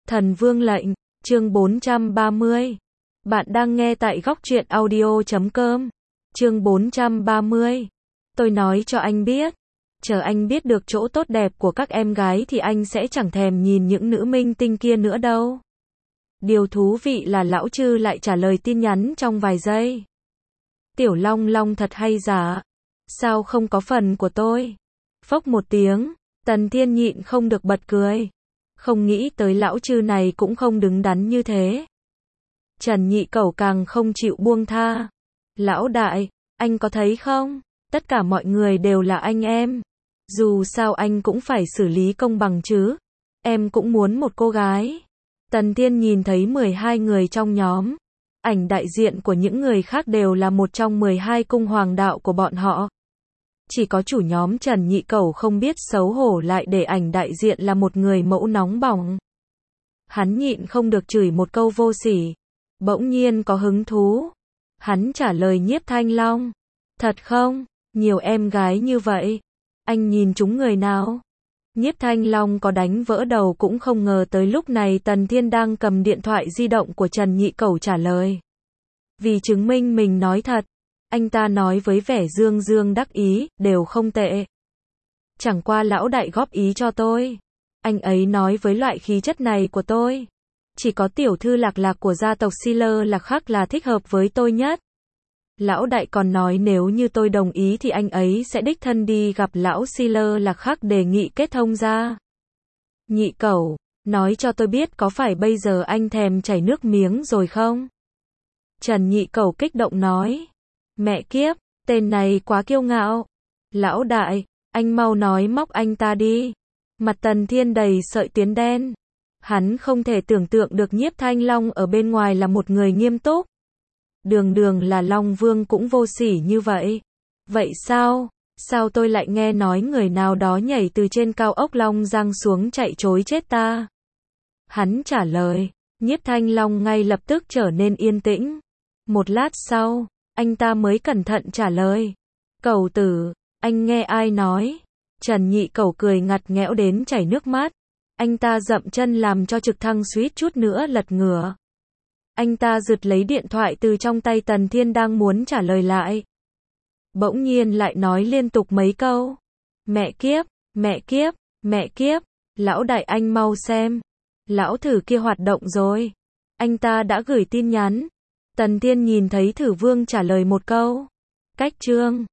Thần Vương lệnh, chương 430. Bạn đang nghe tại góc truyện audio.com. Chương 430. Tôi nói cho anh biết, chờ anh biết được chỗ tốt đẹp của các em gái thì anh sẽ chẳng thèm nhìn những nữ minh tinh kia nữa đâu. Điều thú vị là lão Trư lại trả lời tin nhắn trong vài giây. Tiểu Long Long thật hay giả. Sao không có phần của tôi? Phốc một tiếng, Tần Thiên nhịn không được bật cười. Không nghĩ tới lão Trư này cũng không đứng đắn như thế. Trần Nhị Cẩu càng không chịu buông tha. Lão đại, anh có thấy không? Tất cả mọi người đều là anh em. Dù sao anh cũng phải xử lý công bằng chứ. Em cũng muốn một cô gái. Tần Thiên nhìn thấy 12 người trong nhóm. Ảnh đại diện của những người khác đều là một trong 12 cung hoàng đạo của bọn họ. Chỉ có chủ nhóm Trần Nhị Cẩu không biết xấu hổ lại để ảnh đại diện là một người mẫu nóng bỏng. Hắn nhịn không được chửi một câu vô sỉ. Bỗng nhiên có hứng thú. Hắn trả lời Nhiếp Thanh Long. Thật không? Nhiều em gái như vậy. Anh nhìn chúng người nào? Nhiếp Thanh Long có đánh vỡ đầu cũng không ngờ tới lúc này Tần Thiên đang cầm điện thoại di động của Trần Nhị Cẩu trả lời. Vì chứng minh mình nói thật, anh ta nói với vẻ dương dương đắc ý, đều không tệ. Chẳng qua lão đại góp ý cho tôi. Anh ấy nói với loại khí chất này của tôi, chỉ có tiểu thư Lạc Lạc của gia tộc Siler Lạc Khắc là thích hợp với tôi nhất. Lão đại còn nói nếu như tôi đồng ý thì anh ấy sẽ đích thân đi gặp lão Siler Lạc Khắc đề nghị kết thông ra. Nhị Cẩu, nói cho tôi biết có phải bây giờ anh thèm chảy nước miếng rồi không? Trần Nhị Cẩu kích động nói. Mẹ kiếp, tên này quá kiêu ngạo. Lão đại, anh mau nói móc anh ta đi. Mặt Tần Thiên đầy sợi tuyến đen. Hắn không thể tưởng tượng được Nhiếp Thanh Long ở bên ngoài là một người nghiêm túc. Đường đường là Long Vương cũng vô sỉ như vậy. Vậy sao? Sao tôi lại nghe nói người nào đó nhảy từ trên cao ốc Long Giang xuống chạy trối chết ta? Hắn trả lời. Nhiếp Thanh Long ngay lập tức trở nên yên tĩnh. Một lát sau, anh ta mới cẩn thận trả lời. Cẩu tử, anh nghe ai nói? Trần Nhị Cẩu cười ngặt nghẽo đến chảy nước mắt. Anh ta dậm chân làm cho trực thăng suýt chút nữa lật ngửa. Anh ta giật lấy điện thoại từ trong tay Tần Thiên đang muốn trả lời lại. Bỗng nhiên lại nói liên tục mấy câu. Mẹ kiếp, mẹ kiếp, mẹ kiếp, lão đại anh mau xem. Lão thử kia hoạt động rồi. Anh ta đã gửi tin nhắn. Tần Thiên nhìn thấy Thử Vương trả lời một câu. Cách chương.